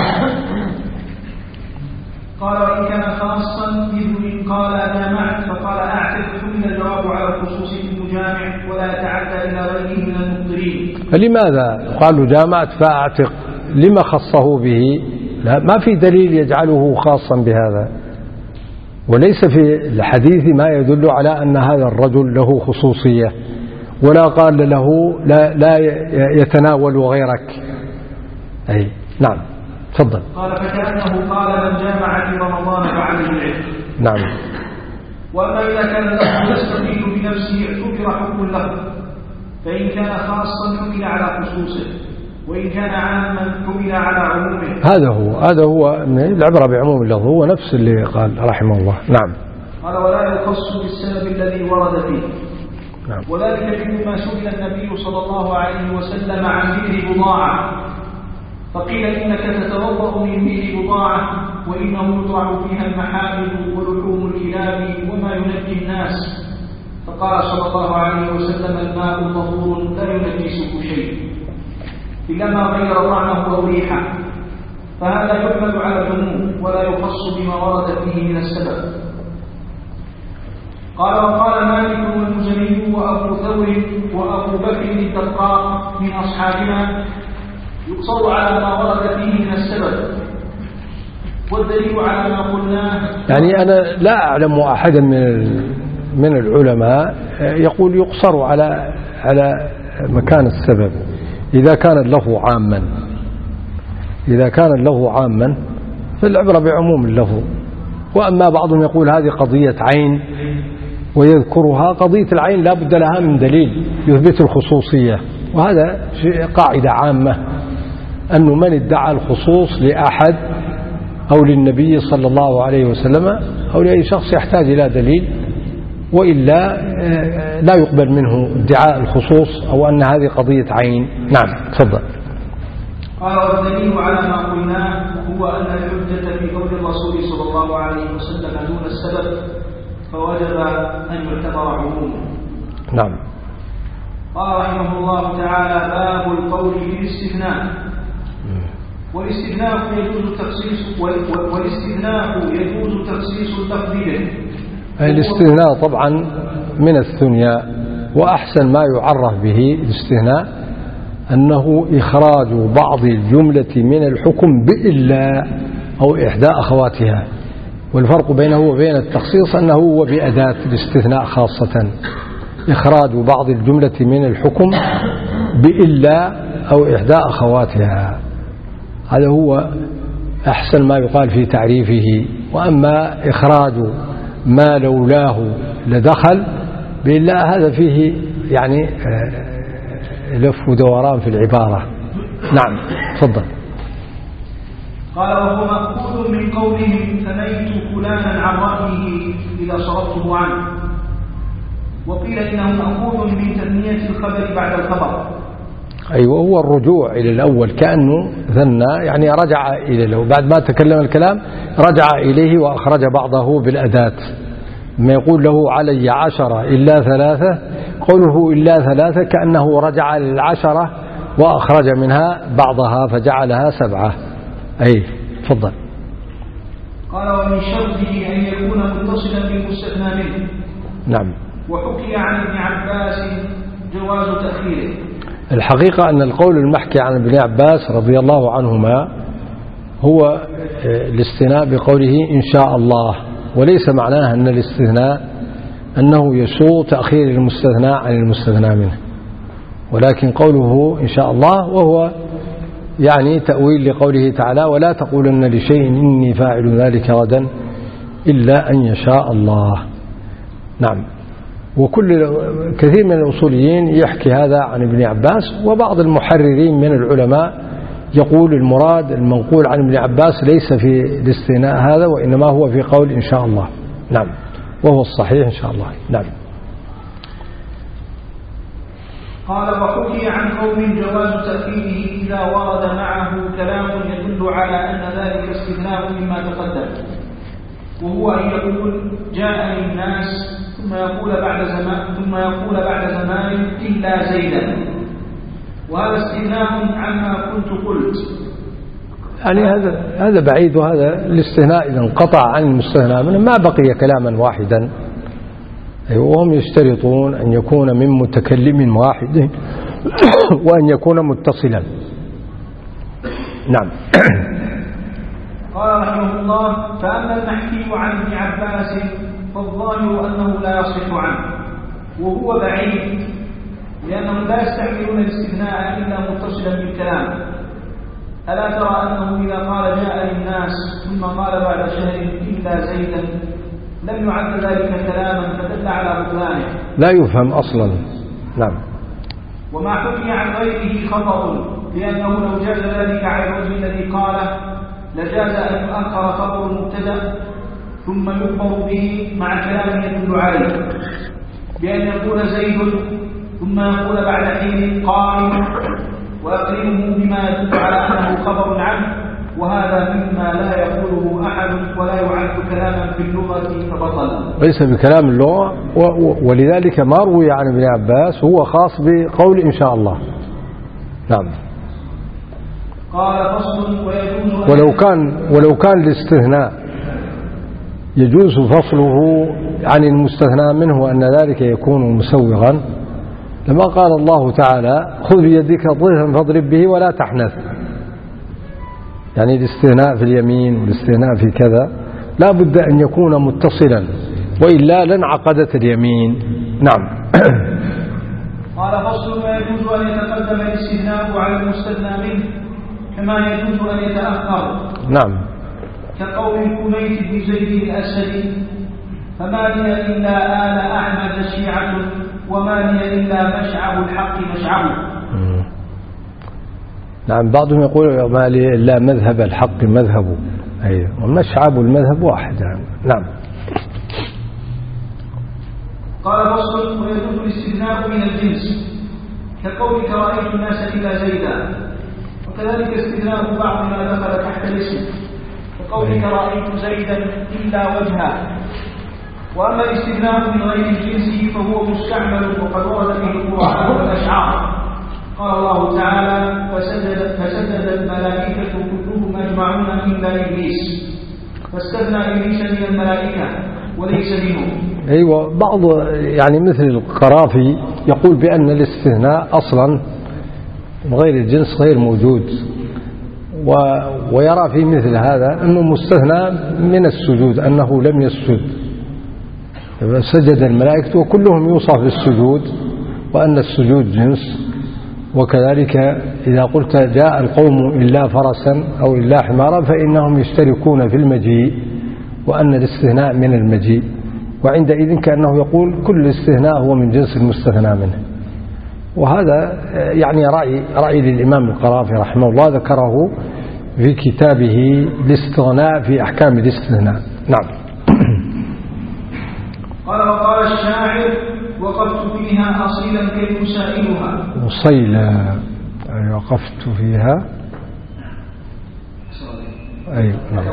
A: قال وإن كان خاصا مثل إن قال جامعت فقال أعتق، حمل الجواب على الخصوص في المجامع ولا يتعدى إلى غيره من المقدرين.
B: فلماذا قالوا جامعت فأعتق؟ لما خصه به؟ لا، ما في دليل يجعله خاصا بهذا، وليس في الحديث ما يدل على أن هذا الرجل له خصوصية، ولا قال له لا يتناول غيرك. نعم تفضل.
A: قال فكأنه قال من جامع في رمضان فعليه العتق.
B: نعم.
A: وأما إذا كان اللفظ يستقيل بنفسه اعتبر حكم اللفظ، فإن كان خاصا حمل على خصوصه، وإن كان عاما حمل على عمومه.
B: هذا هو العبرة بعموم اللفظ، هو نفس اللي قال رحمه الله. نعم.
A: قال ولا يخص بالسبب الذي ورد فيه.
B: نعم.
A: وذلك مما سئل النبي صلى الله عليه وسلم عن بئر بضاعة، فقيل إنك تتوضأ من بئر بضاعة وإنه يطرح فيها المحامل ولحوم الكلاب وما ينجي الناس، فقال صلى الله عليه وسلم الماء طهور لا ينجسه شيء إلا ما غير طعمه أو ريحه، فهذا يحمل على العموم ولا يخص بما ورد فيه من السبب. قال وقال مالك والمزني وأبو ثور وأبو بكر الدقاق من أصحابنا يقصر على ما ورد فيه من السبب، والدليل على ما قلناه.
B: يعني أنا لا أعلم أحدا من العلماء يقول يقصر على مكان السبب إذا كان له عاما فالعبرة بعموم اللفظ. وأما بعضهم يقول هذه قضية عين ويذكرها، قضية العين لا بد لها من دليل يثبت الخصوصية، وهذا قاعدة عامة أنه من ادعى الخصوص لأحد أو للنبي صلى الله عليه وسلم أو لأي شخص يحتاج إلى دليل، وإلا لا يقبل منه ادعاء الخصوص أو أن هذه قضية عين. نعم تفضل.
A: قال والدليل على ما قلناه هو أن الحجة في قول الرسول صلى الله عليه وسلم دون السبب فوجب أن يعتبر عموما.
B: نعم.
A: قال رحمه الله تعالى باب القول في الاستثناء. والاستثناء يجوز تخصيص اللفظ به.
B: الاستثناء طبعا من الثنيا، وأحسن ما يعرف به الاستثناء أنه إخراج بعض الجملة من الحكم بإلا أو إحدى أخواتها. والفرق بينه وبين التخصيص أنه هو بأداة الاستثناء خاصة، إخراج بعض الجملة من الحكم بإلا أو إحدى أخواتها، هذا هو أحسن ما يقال في تعريفه. وأما إخراج ما لولاه لدخل بإلا هذا فيه يعني لف ودوران في العبارة. نعم تفضل.
A: قال وهو مأخوذ من قولهم ثنيت فلانا عن رأيه إذا صرفته عنه. وقيل إنه مأخوذ من تثنية الخبر بعد الخبر.
B: أيوة، هو الرجوع إلى الأول كأنه ثنى، يعني رجع إليه بعد ما تكلم الكلام رجع إليه وأخرج بعضه بالأداة. ما يقول له علي 10 إلا 3، قوله إلا 3 كأنه رجع للعشرة وأخرج منها بعضها فجعلها 7. أي تفضل.
A: قال ومن شرطه أن يكون متصلا بالمستثنى منه.
B: نعم.
A: وحكي عن ابن عباس جواز تأخيره.
B: الحقيقة أن القول المحكي عن ابن عباس رضي الله عنهما هو الاستثناء بقوله إن شاء الله، وليس معناه أن الاستثناء أنه يشوع تأخير المستثنى عن المستثنى منه، ولكن قوله إن شاء الله وهو يعني تأويل لقوله تعالى ولا تقولن لشيء إني فاعل ذلك غدا إلا أن يشاء الله. نعم. كثير من الأصوليين يحكي هذا عن ابن عباس، وبعض المحررين من العلماء يقول المراد المنقول عن ابن عباس ليس في الاستثناء هذا، وإنما هو في قول إن شاء الله. نعم، وهو الصحيح إن شاء الله. نعم.
A: قال وحكي عن قوم جواز تأخيره إذا ورد معه كلام يدل على أن ذلك استثناء مما تقدم، وهو أن يقول جاء للناس ثم يقول بعد زمان إلا زيدا، وهذا استثناء عما كنت قلت.
B: يعني هذا بعيد، وهذا الاستثناء إذا انقطع عن المستثنى منه ما بقي كلاما واحدا. وهم يشترطون أن يكون من متكلم واحد وأن يكون متصلا. نعم.
A: قال رحمه الله فأما المحكي عن ابن عباس فالظاهر أنه لا يصح عنه، وهو بعيد، لأنهم لا يستعملون الاستثناء إلا متصلا بالكلام. ألا ترى أنه إذا قال جاء للناس ثم قال بعد شهر إلا زيدا لم يعد ذلك كلاما فدل على بطلانه، لا
B: يفهم أصلا. نعم.
A: وما حكي عن غيره خطأ، لأنه لو جاز ذلك على الوجه الذي قاله لجاز أن يؤخر خبر المبتدأ ثم يخبر به مع كلام يدل عليه، بأن يقول زيد ثم يقول بعد حين قائم ويقرنه بما يدل على أنه خبر عنه، وهذا مما لا يقوله أحد ولا يعد كلاما في اللغة فبطل.
B: ليس بكلام اللغة، ولذلك ما روي عن ابن عباس هو خاص بقول إن شاء الله. نعم.
A: قال فصل ويجوز
B: ولو كان الاستثناء يجوز فصله عن المستثنى منه وأن ذلك يكون مسوغا لما قال الله تعالى خذ بيدك ضغثا فاضرب به ولا تحنث. يعني الاستثناء في اليمين والاستثناء في كذا لا بد أن يكون متصلا، وإلا لانعقدت اليمين. نعم.
A: قال فصل: ويجوز أن يتقدم الاستثناء على المستثنى منه كما يجوز أن يتأخر.
B: نعم.
A: كقول الكميت بن زيد الأسدي: فما لي إلا آل أحمد شيعة وما لي إلا مشعب الحق مشعب.
B: نعم. بعضهم يقول ما لي إلا مذهب الحق مذهب، أي ومشعب المذهب واحد. نعم.
A: قال فصل: ويجوز الاستثناء من الجنس كقولك رأيت الناس إلا زيدا، وكذلك استثناء بعض ما دخل تحت الاسم كقولك رأيت زيدا إلا وجها. وأما الاستثناء من غير الجنس فهو مستعمل وقد ورد به القرآن والأشعار. قال الله تعالى: فسجد الملائكة كلهم أجمعون إلا إبليس، فاستثنى إبليس من الملائكة وليس منهم.
B: أيوة. بعض يعني مثل القرافي يقول بأن الاستثناء أصلا من غير الجنس غير موجود، ويرى في مثل هذا أنه مستثنى من السجود، أنه لم يسجد، سجد الملائكة وكلهم يوصف بالسجود وأن السجود جنس. وكذلك إذا قلت جاء القوم إلا فرسا أو إلا حمارا فإنهم يشتركون في المجيء، وأن الاستثناء من المجيء، وعندئذ كأنه يقول كل الاستثناء هو من جنس المستثنى منه. وهذا يعني رأي للإمام القرافي رحمه الله، ذكره في كتابه الاستغناء في أحكام الاستثناء. نعم.
A: قال: وقال الشاعر: وقفت فيها أصيلا كيف أسائلها.
B: أصيلا أي وقفت فيها. أيوة. نعم.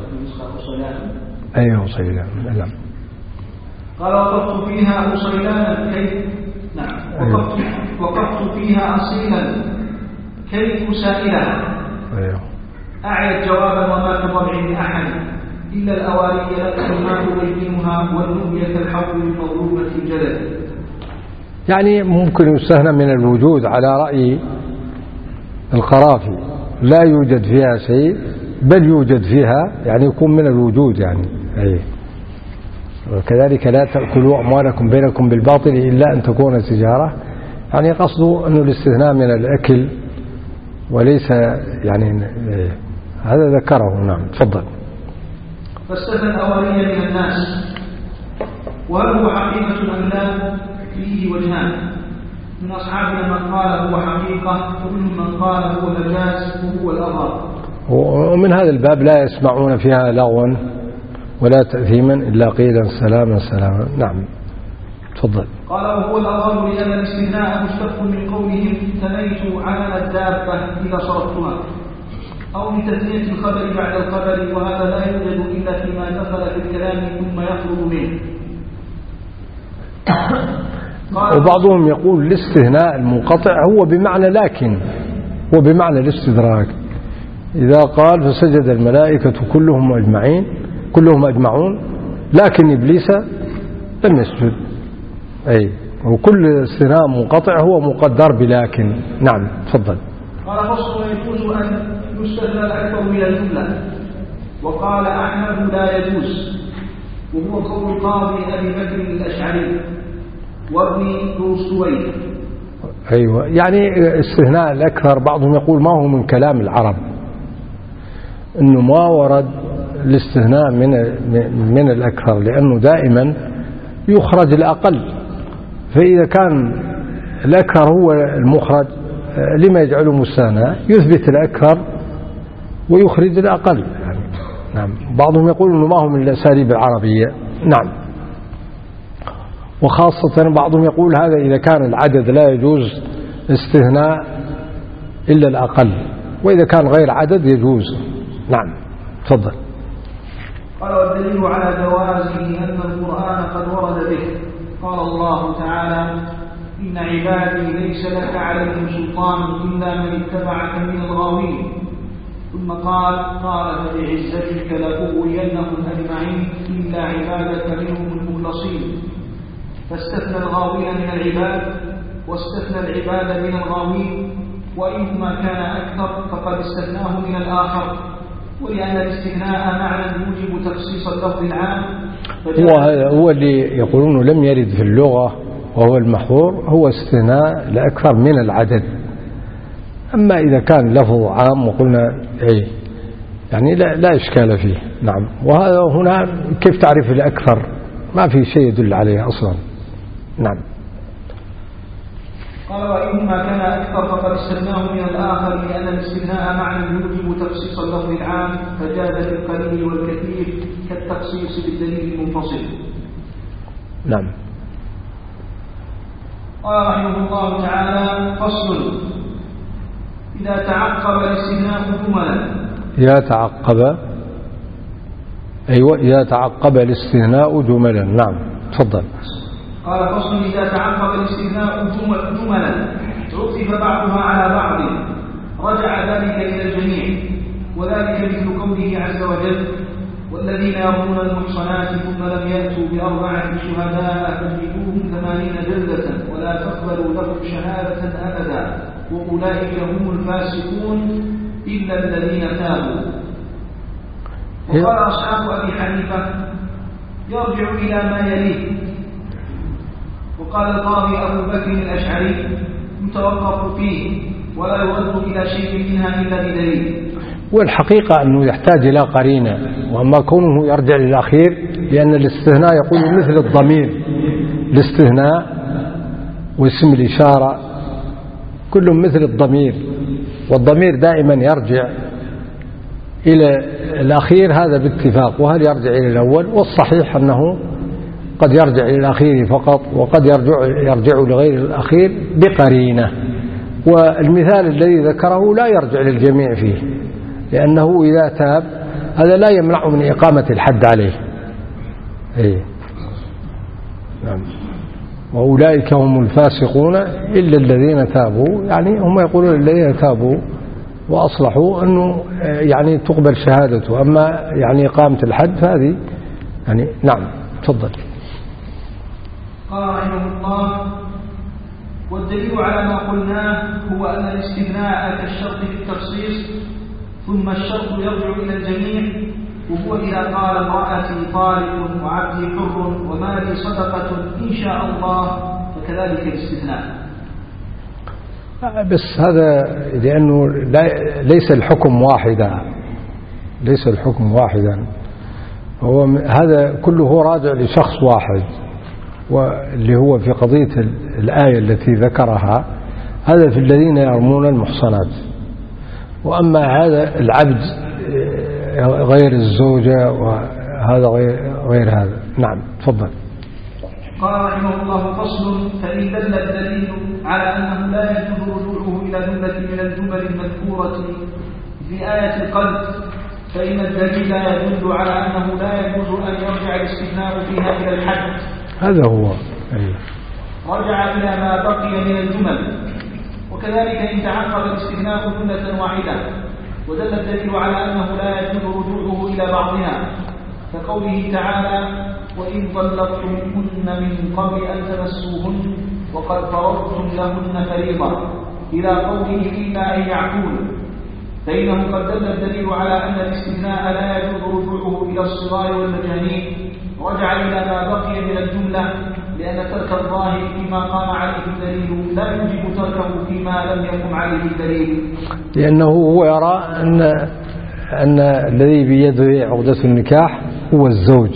B: أيوة أصيلا. نعم.
A: قال: وقفت فيها أصيلا كيف. نعم. وقفت فيها أصيلا كيف أسائلها.
B: أيوة.
A: أعيت جوابا وما كطبع من أحد إلا الأواري لكن ما تبينها والنبية الحق المظلومة الجلد.
B: يعني ممكن يستثنى من الوجود على رأي القرافي، لا يوجد فيها شيء بل يوجد فيها، يعني يكون من الوجود يعني. أي. وكذلك لا تأكلوا أموالكم بينكم بالباطل إلا أن تكون تجارة، يعني قصده أنه الاستثناء من الأكل وليس يعني هذا ذكره. نعم. تفضل.
A: فاستثنى الأولين من الناس، وهل هو حقيقة أم لا؟ فيه وجهان، من أصحابنا من قال هو حقيقة ومنهم من قال هو مجاز وهو الأظهر.
B: ومن هذا الباب لا يسمعون فيها لغوا ولا تأثيما إلا قيلا سلاما سلاما. نعم. تفضل.
A: قال: وهو الأظهر لأن الاستثناء مشتق من قولهم ثنيت عمل الدابة إذا صرفتها، أو من تثنية الخبر بعد الخبر، وهذا لا يوجد إلا فيما دخل في الكلام ثم يخرج منه.
B: وبعضهم يقول الاستثناء المنقطع هو بمعنى لكن، هو بمعنى الاستدراك. إذا قال فسجد الملائكة كلهم أجمعون لكن إبليس لم يسجد. أي. وكل استثناء منقطع هو مقدر بلكن. نعم. تفضل.
A: قال: فصل: يجوز أن يستثنى الأكثر من الجملة. وقال أحمد: لا يجوز، وهو قول قاضي أبي بكر الأشعري وابن دوستوي.
B: أيوة. يعني استثناء الأكثر بعضهم يقول ما هو من كلام العرب، إنه ما ورد الاستثناء من الأكثر، لأنه دائما يخرج الأقل، فإذا كان الأكثر هو المخرج لما يجعله مستثنى؟ يثبت الأكثر ويخرج الأقل يعني. نعم. بعضهم يقول إنه ما هو من الأساليب العربية. نعم. وخاصة بعضهم يقول هذا إذا كان العدد لا يجوز استثناء إلا الأقل، وإذا كان غير عدد يجوز. نعم. تفضل.
A: قال: والدليل على جوازه أن القرآن قد ورد به. قال الله تعالى: إن عبادي ليس لك عليهم سلطان إلا من اتبعك من الغاوين. ثم قال: فبعزتك لأغوينهم أجمعين إلا عبادك منهم المخلصين. فاستثنى الغاوين من العباد واستثنى العباد من الغاوين، وإنما كان أكثر فقد استثناه من الآخر، ولأن الاستثناء معنى يوجب تخصيص اللفظ العام.
B: هو اللي يقولون لم يرد في اللغة وهو المحظور، هو استثناء لأكثر من العدد. أما إذا كان لفظ عام وقلنا يعني لا إشكال فيه. نعم. وهذا هنا كيف تعرف الأكثر؟ ما في شيء يدل عليه أصلا. نعم.
A: قال وإنما كان أكثر فقد استثناه من الآخر، لأن الاستثناء معنى يوجب تخصيص اللفظ العام، فجاز في القليل والكثير كالتخصيص بالدليل المنفصل.
B: نعم.
A: قال رحمه الله تعالى: فصل: إذا تعقب الاستثناء جملا.
B: يتعقب الاستثناء جملا. نعم. تفضل.
A: قال: فصل: إذا تعقب الاستثناء جملا عطف بعضها على بعض رجع ذلك إلى الجميع، وذلك مثل قوله عز وجل: والذين يرمون المحصنات ثم لم يأتوا بأربعة شهداء فاجلدوهم 80 جلدة ولا تقبلوا لهم شهادة أبدا وأولئك هم الفاسقون إلا الذين تابوا. وقال أصحاب أبي حنيفة: يرجع إلى ما يليه. وقال القاضي أبو بكر الأشعري: يتوقف فيه ولا يرد إلى شيء منها إلا بدليل.
B: والحقيقة أنه يحتاج إلى قرينة، وأما كونه يرجع للأخير لأن الاستثناء يقول مثل الضمير، الاستثناء واسم الإشارة كلهم مثل الضمير، والضمير دائما يرجع إلى الأخير، هذا باتفاق. وهل يرجع إلى الأول؟ والصحيح أنه قد يرجع إلى الأخير فقط، وقد يرجع لغير الأخير بقرينة. والمثال الذي ذكره لا يرجع للجميع فيه، لأنه إذا تاب هذا لا يمنع من إقامة الحد عليه. نعم. وأولئك هم الفاسقون إلا الذين تابوا، يعني هم يقولون الذين تابوا وأصلحوا أنه يعني تقبل شهادته، أما يعني إقامة الحد فهذه يعني. نعم. تفضل.
A: قال رحمه الله: والدليل على ما قلناه هو أن الاستثناء كالشرط في التخصيص، ثم الشرط يرجع إلى الجميع، وهو إذا قال امرأتي طالق وعبدي حر ومالي صدقة إن شاء الله، فكذلك الاستثناء.
B: بس هذا لأنه ليس الحكم واحدا، ليس الحكم واحدا، هو هذا كله راجع لشخص واحد، واللي هو في قضية الآية التي ذكرها، هذا في الذين يرمون المحصنات. وأما هذا العبد غير الزوجة، وهذا غير هذا. نعم. تفضل.
A: قال رحمه الله: فصل: فإن دل الدليل على أنه لا يجوز رجوعه إلى جملة من الجمل المذكورة في آية القلب، فإن الدليل لا يدل على أنه لا يجوز أن يرجع الاستثناء فيها إلى الحد.
B: هذا هو.
A: رجع إلى ما بقي من الجمل. وكذلك إن تعقب الاستثناء جملة واحدة ودل الدليل على أنه لا يجوز رجوعه إلى بعضها، كقوله تعالى: وإن طلقتموهن من قبل أن تمسوهن وقد فرضتم لهن فريضة، إلى قوله إلا أن يعفون، فإنه قد دل الدليل على أن الاستثناء لا يجوز رجوعه إلى الصغار والمجانين، رجع إلى ما بقي من الجملة، لأن ترك الظاهر فيما قام عليه الدليل لا يوجب تركه فيما لم يقم عليه الدليل،
B: لأنه هو يرى أن الذي بيده عقدة النكاح هو الزوج.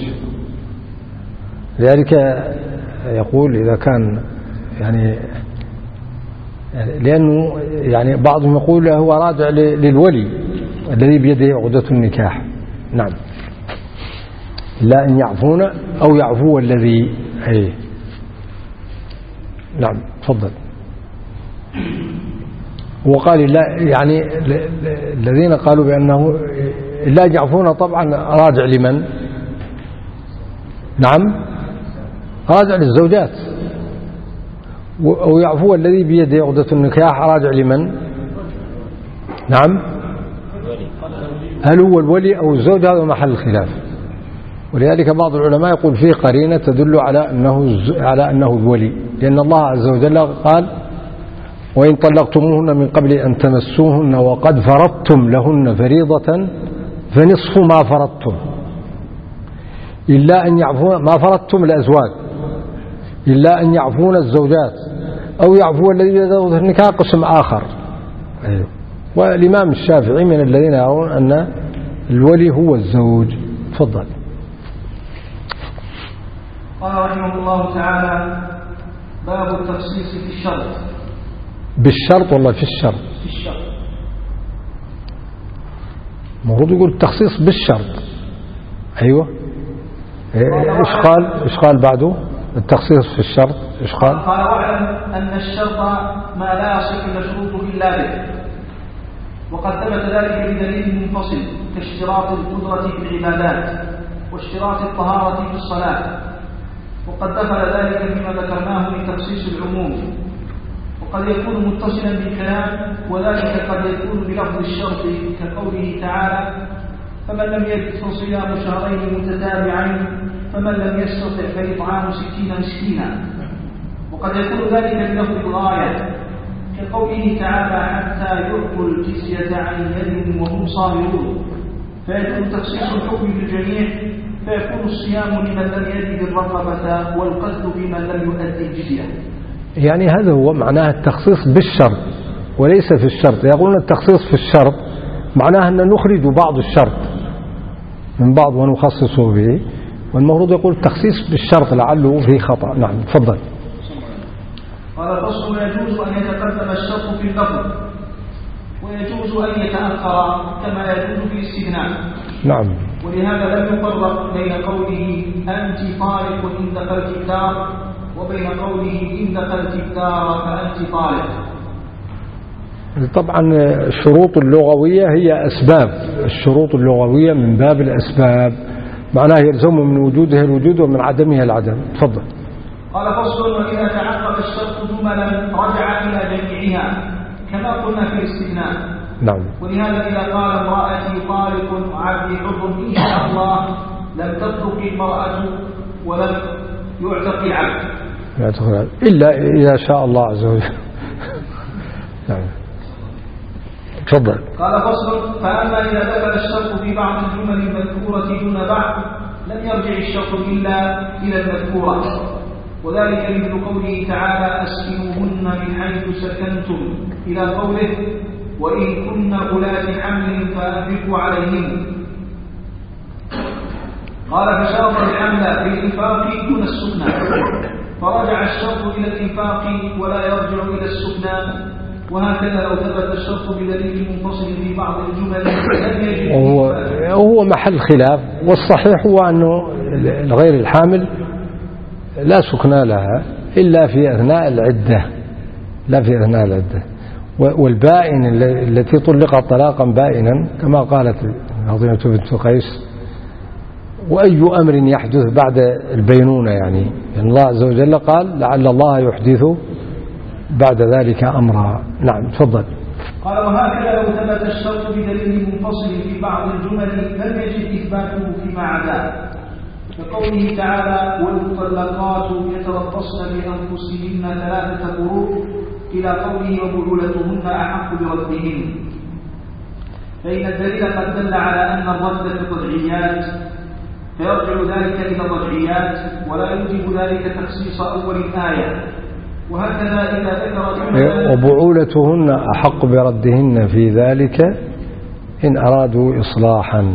B: لذلك يقول إذا كان يعني لأنه يعني بعضهم يقول هو راجع للولي الذي بيده عقدة النكاح. نعم. لا أن يعفون أو يعفو الذي نعم. تفضل. وقال لا، يعني الذين قالوا بأنه لا يعفون طبعا راجع لمن؟ نعم، راجع للزوجات. أو يعفو الذي بيده عقدة النكاح راجع لمن؟ نعم، هل هو الولي أو الزوج؟ هذا محل الخلاف. ولذلك بعض العلماء يقول فيه قرينة تدل على أنه الولي، لأن الله عز وجل قال وإن طلقتموهن من قبل أن تمسوهن وقد فرضتم لهن فريضة فنصف ما فرضتم إلا أن يعفون، ما فرضتم الأزواج، إلا أن يعفون الزوجات أو يعفو الذي بيده النكاح قسم آخر. أيوه. والإمام الشافعي من الذين يرون أن الولي هو الزوج. تفضل.
A: قال رحمه الله تعالى: باب التخصيص في الشرط.
B: بالشرط ولا في الشرط؟
A: في الشرط.
B: المفروض يقول التخصيص بالشرط. أيوة. إيش قال بعده؟ التخصيص في الشرط إيش قال؟
A: قال: واعلم أن الشرط ما لا يصح شروطه إلا به، وقد ثبت ذلك بدليل منفصل كاشتراط القدرة في العبادات واشتراط الطهارة في الصلاة، وقد دخل ذلك فيما ذكرناه من تخصيص العموم، وقد يكون متصلا بالكلام، وذلك قد يكون بلفظ الشرط كقوله تعالى: فمن لم يجد فصيام شهرين متتابعين فمن لم يستطع فإطعام 60 مسكينا، وقد يكون ذلك بلفظ الغاية كقوله تعالى: حتى يعطوا الجزية عن يد وهم صاغرون، فيكون تخصيص الحكم بالجميع، فيكون الصيام لمن لم يجد الرقبة والقتل بمن لم يؤدي الجزية.
B: يعني هذا هو معناه التخصيص بالشرط وليس في الشرط. يقولون التخصيص في الشرط معناه أن نخرج بعض الشرط من بعض ونخصصه به، والمفروض يقول التخصيص بالشرط لعله فيه خطأ. نعم تفضل.
A: قال: فصل: يجوز أن يتقدم الشرط في اللفظ ويجوز أن يتأخر كما يجوز في الاستثناء.
B: نعم.
A: ولهذا لم يفرق بين قوله أنت طالق إن دخلت الدار وبين قوله إن دخلت الدار فأنت طالق.
B: طبعا الشروط اللغوية هي أسباب، الشروط اللغوية من باب الأسباب، معناه يلزم من وجودها الوجود ومن عدمها العدم. تفضل.
A: قال: فصل: وإذا تعقب الشرط جملا رجع إلى جميعها كما قلنا في الاستثناء.
B: نعم.
A: ولهذا إذا قال امرأتي طالق وعبدي حر إن شاء الله لم تطلق المرأة ولم يعتق العبد
B: إلا إذا شاء الله عز وجل. نعم. تفضل.
A: قال: فصل: فأما إذا دخل الشرط في بعض الجمل المذكورة دون بعض لم يرجع الشرط إلا إلى المذكورة، وذلك مثل قوله تعالى: أسكنوهن من حيث سكنتم إلى قوله: وإن كن أولات حمل فأنفقوا عليهن. قال: فشرط الحمل بالإنفاق دون السكنى، فرجع الشرط إلى الإنفاق ولا يرجع إلى السكنى، وهكذا لو ثبت الشرط بدليل منفصل في بعض الجمل لم يجد.
B: هو محل خلاف، والصحيح هو أنه الغير الحامل لا سكنى لها إلا في أثناء العدة، لا في أثناء العدة. والبائن التي طلقت طلاقا بائنا كما قالت فاطمة بنت قيس: وأي أمر يحدث بعد البينونة، يعني الله عز وجل قال: لعل الله يحدث بعد ذلك أمرا. نعم تفضل.
A: قال: وهكذا لو ثبت الشرط بدليل منفصل في بعض الجمل لم يجد إثباته فيما عداه، كقوله تعالى: والمطلقات يتربصن بأنفسهن 3 قروء إلى قوله: وبعولتهن أحق بردهن، فإن الدليل قد دل على أن الرد في الرجعيات، فيرجع ذلك إلى الرجعيات ولا يوجب ذلك تخصيص أول الآية. وهكذا إذا ذكر
B: وبعولتهن أحق بردهن في ذلك إن أرادوا إصلاحا.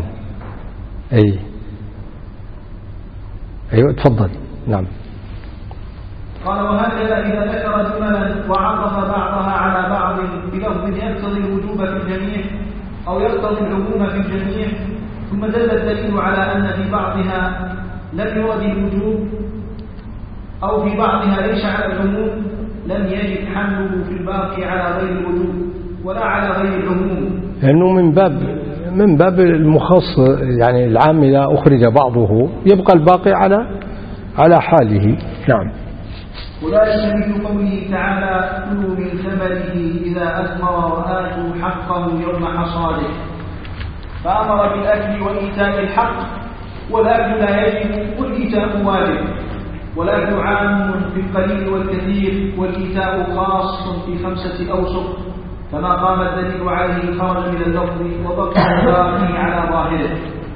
B: أيوة تفضل. نعم.
A: قال: وهكذا إذا ذكر جملا وعطف بعضها على بعض بلفظ يقتضي الوجوب في الجميع أو يقتضي العموم في الجميع، ثم دل الدليل على أن في بعضها لم يرد الوجوب أو في بعضها ليس على العموم، لم يجد حمله في الباقي على غير الوجوب ولا على غير العموم،
B: لأنه من باب المخصص، يعني العام إذا أخرج بعضه يبقى الباقي على حاله. نعم.
A: وذلك مثل قوله تعالى: كلوا من ثمره إذا أثمر وآتوا حقه يوم حصاده، فأمر بالأكل وإيتاء الحق، والأكل لا يجب والإيتاء واجب، والأكل عام في القليل والكثير، والإيتاء خاص في 5 أوسق، فما قام الدليل عليه خرج من اللفظ وبقي الباقي على ظاهره.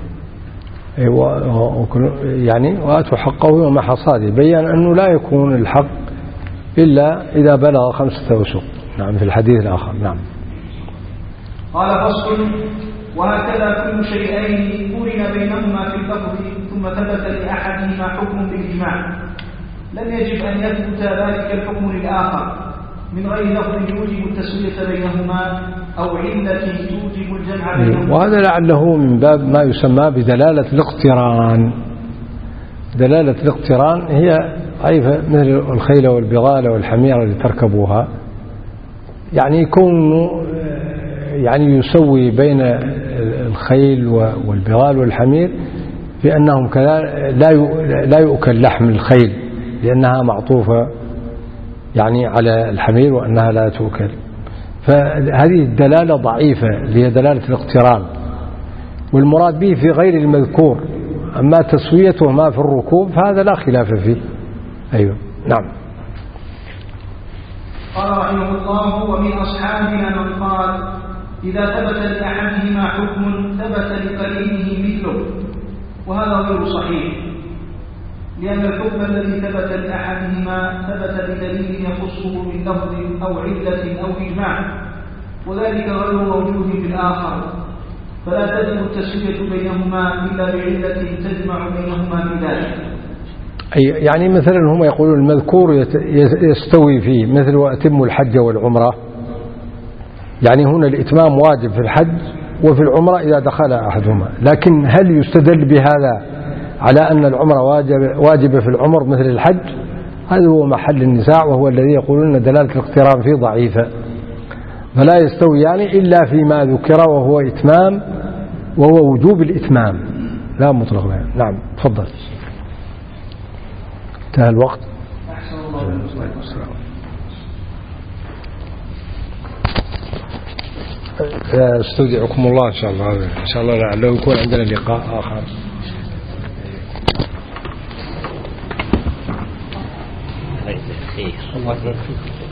B: يعني وآتوا حقه يوم حصاده، بيّن أنه لا يكون الحق إلا إذا بلغ 5 أوسق. نعم في الحديث الآخر. نعم.
A: قال فصل: وهكذا كل شيئين قرن بينهما في اللفظ ثم ثبت لأحدهما حكم بالإجماع لم يجب أن يثبت ذلك الحكم للآخر من غير لفظ يوجب التسوية بينهما أو علة توجب الجمع بينهما.
B: وهذا لعله من باب ما يسمى بدلالة الاقتران. دلالة الاقتران هي ضعيفة، مثل الخيل والبغال والحمير اللي تركبوها، يعني يكون يعني يسوي بين الخيل والبغال والحمير بأنهم لا يؤكل لحم الخيل لأنها معطوفة يعني على الحمير وأنها لا تؤكل، فهذه الدلالة ضعيفة اللي هي دلالة الاقتران، والمراد به في غير المذكور. أما تسويته ما في الركوب فهذا لا خلاف فيه. أيوة. نعم.
A: قال رحمه الله: ومن أصحابنا من قال إذا ثبت لأحدهما حكم ثبت لقرينه مثله، وهذا غير صحيح، لأن الحكم الذي ثبت لأحدهما ثبت بدليل يخصه من لفظ أو علة أو إجماع، وذلك غير موجود في الآخر، فلا تجب التسوية بينهما إلا بعلة تجمع بينهما في ذلك.
B: يعني مثلا هم يقولون المذكور يستوي فيه، مثل وأتم الحج والعمرة، يعني هنا الإتمام واجب في الحج وفي العمرة إذا دخل أحدهما، لكن هل يستدل بهذا على أن العمرة واجبة في العمر مثل الحج؟ هذا هو محل النزاع، وهو الذي يقولون دلالة الاقتران فيه ضعيفة، فلا يستوي يعني إلا فيما ذكر وهو إتمام، وهو وجوب الإتمام لا مطلق. نعم تفضل. انتهى الوقت. استودعكم الله إن شاء الله. إن شاء الله لعله يكون عندنا لقاء آخر.
C: الله يجزيك خير.